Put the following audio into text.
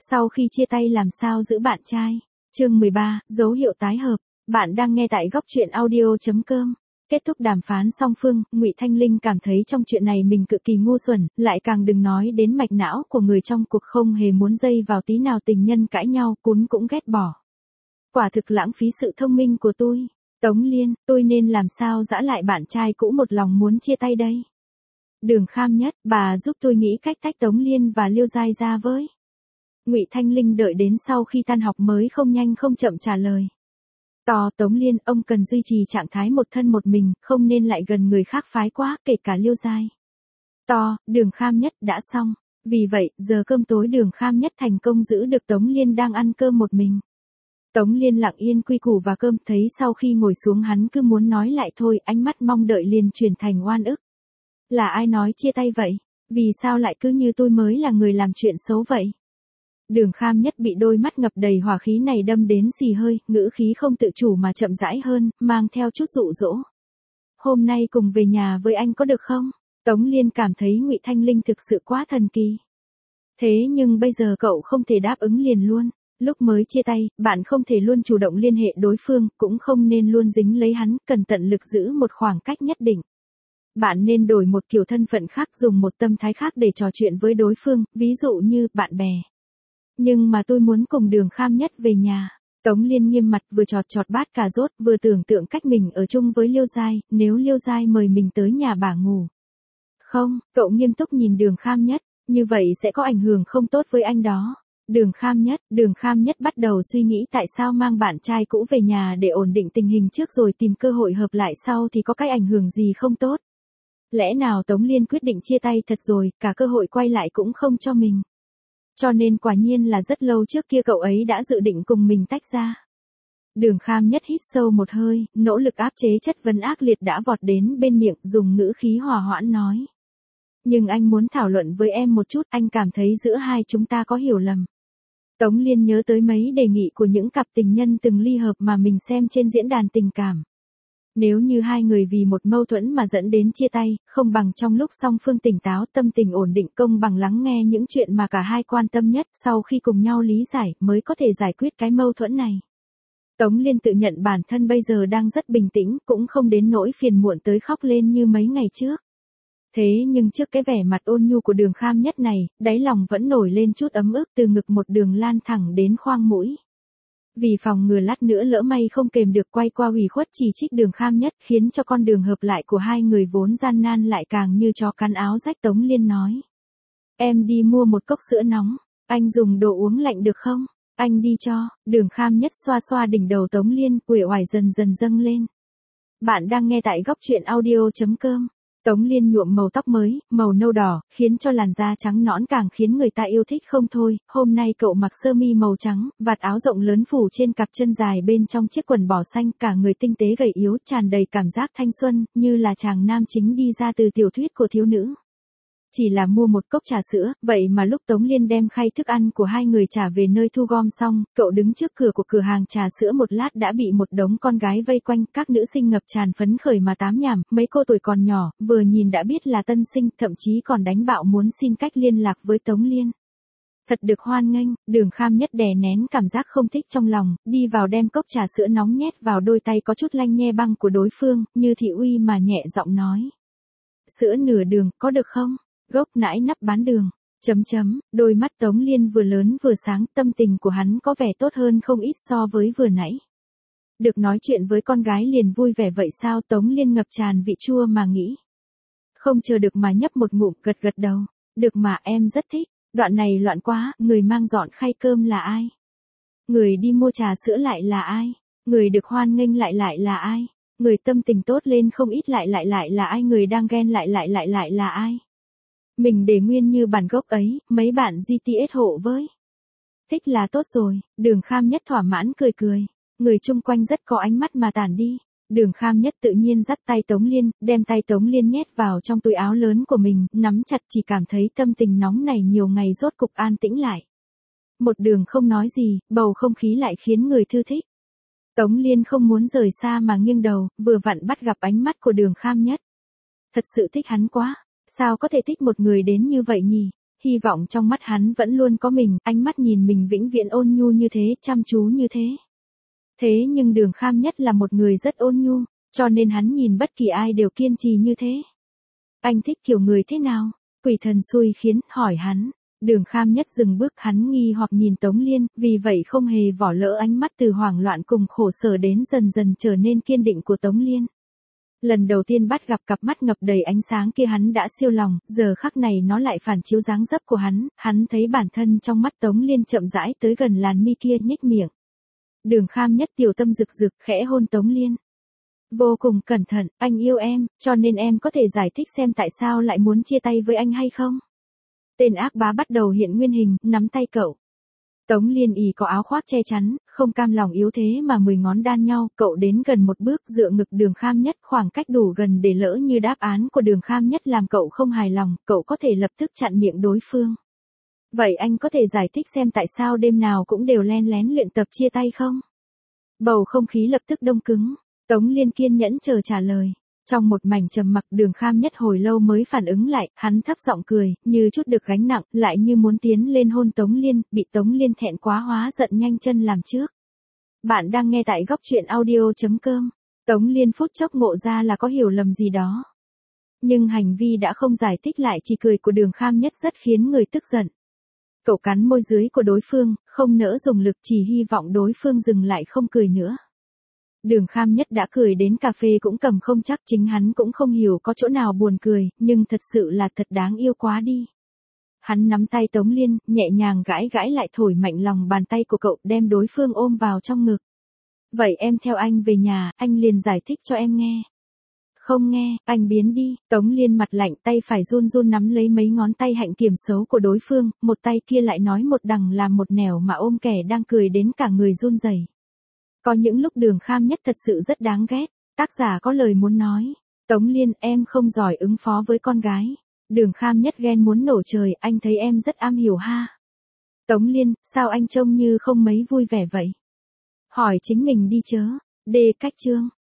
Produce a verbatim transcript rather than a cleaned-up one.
Sau khi chia tay làm sao giữ bạn trai? Chương mười ba, dấu hiệu tái hợp. Bạn đang nghe tại góc truyện audio chấm com. Kết thúc đàm phán song phương, Ngụy Thanh Linh cảm thấy trong chuyện này mình cực kỳ ngu xuẩn, lại càng đừng nói đến mạch não của người trong cuộc không hề muốn dây vào tí nào tình nhân cãi nhau, cún cũng ghét bỏ. Quả thực lãng phí sự thông minh của tôi. Tống Liên, tôi nên làm sao giã lại bạn trai cũ một lòng muốn chia tay đây? Đường Kham Nhất, bà giúp tôi nghĩ cách tách Tống Liên và Liêu Giai ra với. Ngụy Thanh Linh đợi đến sau khi tan học mới không nhanh không chậm trả lời. Tò Tống Liên, ông cần duy trì trạng thái một thân một mình, không nên lại gần người khác phái quá, kể cả Liêu Giai. To, Đường Kham Nhất, đã xong. Vì vậy, giờ cơm tối Đường Kham Nhất thành công giữ được Tống Liên đang ăn cơm một mình. Tống Liên lặng yên quy củ và cơm, thấy sau khi ngồi xuống hắn cứ muốn nói lại thôi, ánh mắt mong đợi liền chuyển thành oan ức. Là ai nói chia tay vậy? Vì sao lại cứ như tôi mới là người làm chuyện xấu vậy? Đường Kham Nhất bị đôi mắt ngập đầy hỏa khí này đâm đến xì hơi, ngữ khí không tự chủ mà chậm rãi hơn, mang theo chút dụ dỗ. Hôm nay cùng về nhà với anh có được không? Tống Liên cảm thấy Ngụy Thanh Linh thực sự quá thần kỳ. Thế nhưng bây giờ cậu không thể đáp ứng liền luôn. Lúc mới chia tay, bạn không thể luôn chủ động liên hệ đối phương, cũng không nên luôn dính lấy hắn, cần tận lực giữ một khoảng cách nhất định. Bạn nên đổi một kiểu thân phận khác, dùng một tâm thái khác để trò chuyện với đối phương, ví dụ như bạn bè. Nhưng mà tôi muốn cùng Đường Kham Nhất về nhà. Tống Liên nghiêm mặt, vừa chọt chọt bát cà rốt, vừa tưởng tượng cách mình ở chung với Liêu Giai, nếu Liêu Giai mời mình tới nhà bà ngủ. Không, cậu nghiêm túc nhìn Đường Kham Nhất, như vậy sẽ có ảnh hưởng không tốt với anh đó. Đường Kham Nhất, Đường Kham Nhất bắt đầu suy nghĩ tại sao mang bạn trai cũ về nhà để ổn định tình hình trước rồi tìm cơ hội hợp lại sau thì có cái ảnh hưởng gì không tốt. Lẽ nào Tống Liên quyết định chia tay thật rồi, cả cơ hội quay lại cũng không cho mình. Cho nên quả nhiên là rất lâu trước kia cậu ấy đã dự định cùng mình tách ra. Đường Kham Nhất hít sâu một hơi, nỗ lực áp chế chất vấn ác liệt đã vọt đến bên miệng, dùng ngữ khí hòa hoãn nói. Nhưng anh muốn thảo luận với em một chút, anh cảm thấy giữa hai chúng ta có hiểu lầm. Tống Liên nhớ tới mấy đề nghị của những cặp tình nhân từng ly hợp mà mình xem trên diễn đàn tình cảm. Nếu như hai người vì một mâu thuẫn mà dẫn đến chia tay, không bằng trong lúc song phương tỉnh táo, tâm tình ổn định, công bằng lắng nghe những chuyện mà cả hai quan tâm nhất, sau khi cùng nhau lý giải, mới có thể giải quyết cái mâu thuẫn này. Tống Liên tự nhận bản thân bây giờ đang rất bình tĩnh, cũng không đến nỗi phiền muộn tới khóc lên như mấy ngày trước. Thế nhưng trước cái vẻ mặt ôn nhu của Đường Kham Nhất này, đáy lòng vẫn nổi lên chút ấm ức, từ ngực một đường lan thẳng đến khoang mũi. Vì phòng ngừa lát nữa lỡ may không kềm được quay qua ủy khuất chỉ trích Đường Kham Nhất, khiến cho con đường hợp lại của hai người vốn gian nan lại càng như chó cắn áo rách. Tống Liên nói. Em đi mua một cốc sữa nóng, anh dùng đồ uống lạnh được không? Anh đi cho. Đường Kham Nhất xoa xoa đỉnh đầu Tống Liên, uể oải dần dần dâng lên. Bạn đang nghe tại góc truyện audio chấm com. Tống Liên nhuộm màu tóc mới, màu nâu đỏ, khiến cho làn da trắng nõn càng khiến người ta yêu thích không thôi. Hôm nay cậu mặc sơ mi màu trắng, vạt áo rộng lớn phủ trên cặp chân dài bên trong chiếc quần bò xanh, cả người tinh tế gầy yếu, tràn đầy cảm giác thanh xuân, như là chàng nam chính đi ra từ tiểu thuyết của thiếu nữ. Chỉ là mua một cốc trà sữa, vậy mà lúc Tống Liên đem khay thức ăn của hai người trả về nơi thu gom xong, cậu đứng trước cửa của cửa hàng trà sữa một lát đã bị một đống con gái vây quanh, các nữ sinh ngập tràn phấn khởi mà tám nhảm, mấy cô tuổi còn nhỏ, vừa nhìn đã biết là tân sinh, thậm chí còn đánh bạo muốn xin cách liên lạc với Tống Liên. Thật được hoan nghênh. Đường Kham Nhất đè nén cảm giác không thích trong lòng, đi vào đem cốc trà sữa nóng nhét vào đôi tay có chút lanh nhe băng của đối phương, như thị uy mà nhẹ giọng nói. Sữa nửa đường, có được không? Gốc nãi nắp bán đường. Chấm chấm, đôi mắt Tống Liên vừa lớn vừa sáng, tâm tình của hắn có vẻ tốt hơn không ít so với vừa nãy. Được nói chuyện với con gái liền vui vẻ vậy sao? Tống Liên ngập tràn vị chua mà nghĩ. Không chờ được mà nhấp một ngụm, gật gật đầu. Được mà, em rất thích. Đoạn này loạn quá, người mang dọn khay cơm là ai? Người đi mua trà sữa lại là ai? Người được hoan nghênh lại lại là ai? Người tâm tình tốt lên không ít lại lại lại là ai? Người đang ghen lại lại lại lại là ai? Mình để nguyên như bản gốc ấy, mấy bạn giê tê ét hộ với. Thích là tốt rồi. Đường Kham Nhất thỏa mãn cười cười. Người chung quanh rất có ánh mắt mà tản đi. Đường Kham Nhất tự nhiên dắt tay Tống Liên, đem tay Tống Liên nhét vào trong túi áo lớn của mình, nắm chặt, chỉ cảm thấy tâm tình nóng này nhiều ngày rốt cục an tĩnh lại. Một đường không nói gì, bầu không khí lại khiến người thư thích. Tống Liên không muốn rời xa mà nghiêng đầu, vừa vặn bắt gặp ánh mắt của Đường Kham Nhất. Thật sự thích hắn quá. Sao có thể thích một người đến như vậy nhỉ? hy vọng trong mắt hắn vẫn luôn có mình, ánh mắt nhìn mình vĩnh viễn ôn nhu như thế, chăm chú như thế. Thế nhưng Đường Kham Nhất là một người rất ôn nhu, cho nên hắn nhìn bất kỳ ai đều kiên trì như thế. Anh thích kiểu người thế nào? Quỷ thần xui khiến, hỏi hắn. Đường Kham Nhất dừng bước, hắn nghi hoặc nhìn Tống Liên, vì vậy không hề vỏ lỡ ánh mắt từ hoảng loạn cùng khổ sở đến dần dần trở nên kiên định của Tống Liên. Lần đầu tiên bắt gặp cặp mắt ngập đầy ánh sáng kia hắn đã siêu lòng, giờ khắc này nó lại phản chiếu dáng dấp của hắn, hắn thấy bản thân trong mắt Tống Liên chậm rãi tới gần làn mi kia, nhếch miệng. Đường Kham Nhất tiểu tâm rực rực khẽ hôn Tống Liên. Vô cùng cẩn thận, anh yêu em, cho nên em có thể giải thích xem tại sao lại muốn chia tay với anh hay không? Tên ác bá bắt đầu hiện nguyên hình, nắm tay cậu. Tống Liên ỉ có áo khoác che chắn, không cam lòng yếu thế mà mười ngón đan nhau, cậu đến gần một bước dựa ngực Đường Kham Nhất, khoảng cách đủ gần để lỡ như đáp án của Đường Kham Nhất làm cậu không hài lòng, cậu có thể lập tức chặn miệng đối phương. Vậy anh có thể giải thích xem tại sao đêm nào cũng đều len lén luyện tập chia tay không? Bầu không khí lập tức đông cứng, Tống Liên kiên nhẫn chờ trả lời. Trong một mảnh trầm mặc, Đường Kham Nhất hồi lâu mới phản ứng lại, hắn thấp giọng cười, như chút được gánh nặng, lại như muốn tiến lên hôn Tống Liên, bị Tống Liên thẹn quá hóa giận nhanh chân làm trước. Bạn đang nghe tại góc truyện audio chấm com. Tống Liên phút chốc ngộ ra là có hiểu lầm gì đó. Nhưng hành vi đã không giải thích lại, chỉ cười của Đường Kham Nhất rất khiến người tức giận. Cậu cắn môi dưới của đối phương, không nỡ dùng lực, chỉ hy vọng đối phương dừng lại không cười nữa. Đường Kham Nhất đã cười đến cà phê cũng cầm không chắc, chính hắn cũng không hiểu có chỗ nào buồn cười, nhưng thật sự là thật đáng yêu quá đi. Hắn nắm tay Tống Liên, nhẹ nhàng gãi gãi lại thổi mạnh lòng bàn tay của cậu, đem đối phương ôm vào trong ngực. Vậy em theo anh về nhà, anh liền giải thích cho em nghe. Không nghe, anh biến đi. Tống Liên mặt lạnh, tay phải run run nắm lấy mấy ngón tay hạnh kiểm xấu của đối phương, một tay kia lại nói một đằng làm một nẻo mà ôm kẻ đang cười đến cả người run rẩy. Có những lúc Đường Kham Nhất thật sự rất đáng ghét. Tác giả có lời muốn nói. Tống Liên, em không giỏi ứng phó với con gái. Đường Kham Nhất ghen muốn nổ trời, anh thấy em rất am hiểu ha. Tống Liên, sao anh trông như không mấy vui vẻ vậy? Hỏi chính mình đi chớ. Đề cách chương.